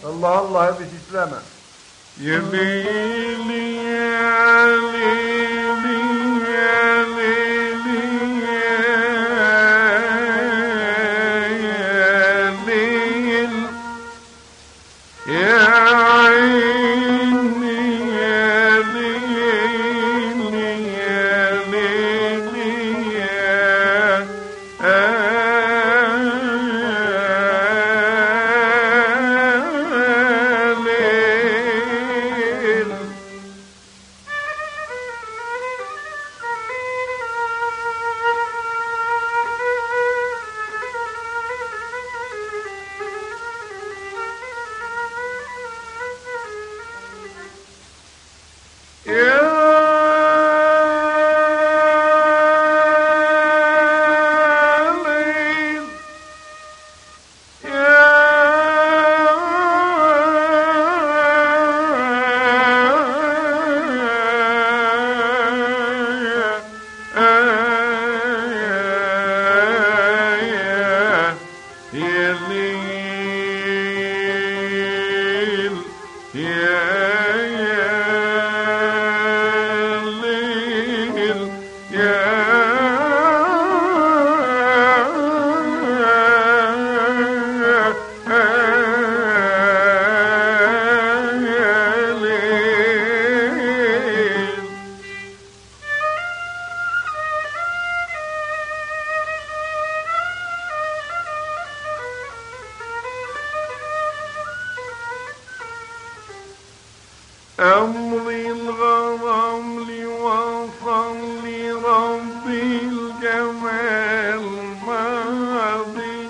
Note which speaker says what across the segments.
Speaker 1: الله الله يا بتسلمه.
Speaker 2: يا ليلي يا ليلي يا ليلي يا ليل يا عيني يا ليل يا ليل يا ليل. أمضي الغرام لوصل لربي الجمال ماضي.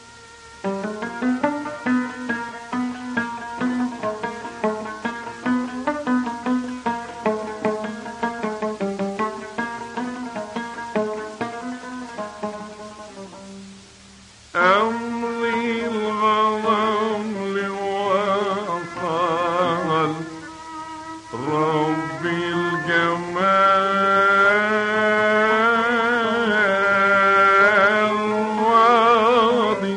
Speaker 2: أمضي الغرام لوصل ربي الجمال واضي،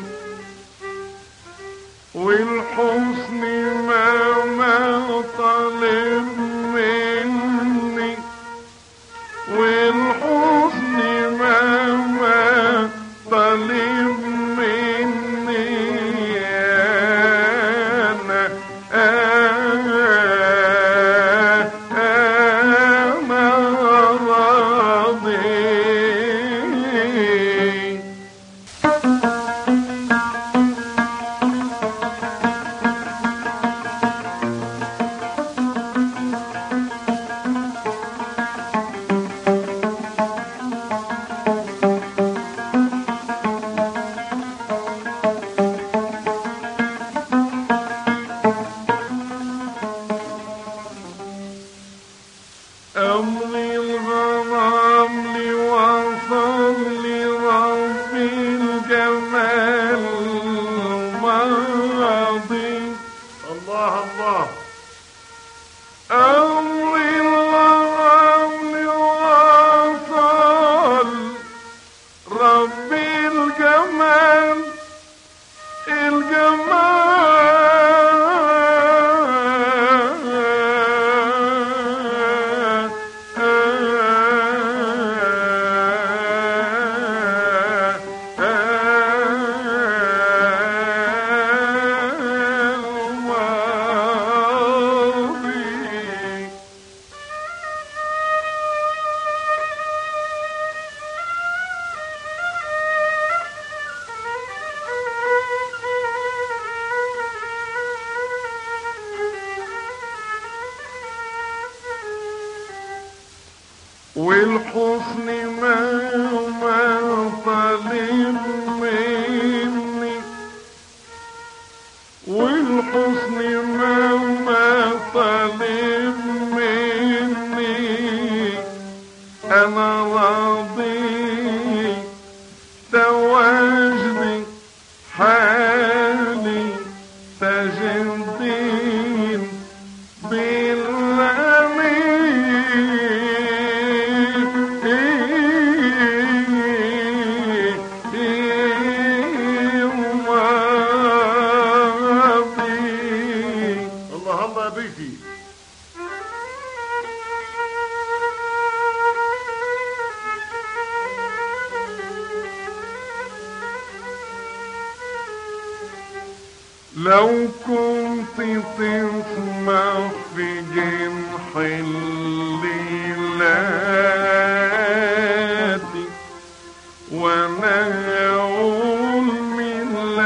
Speaker 2: والحسن ما طلب مني، والحسن ما طلب مني أنا أمضي الغرام لوصل لربي الجمال ماضي.
Speaker 1: الله الله.
Speaker 2: أمضي الغرام لوصل ربي الجمال والحسن ما طلب مني، والحسن ما طلب مني أنا راضي تواجدي حالي تجدين بالأمين لو كنت تسمع في جنح الليلات وانا يقول من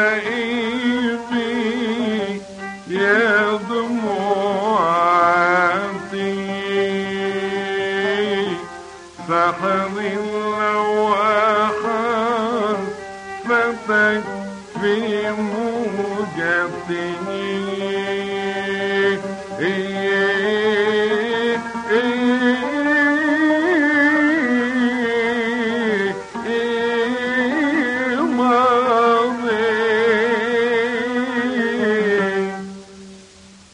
Speaker 2: لئيبي يا دموعتي سحر اللواحات فتك في موجتي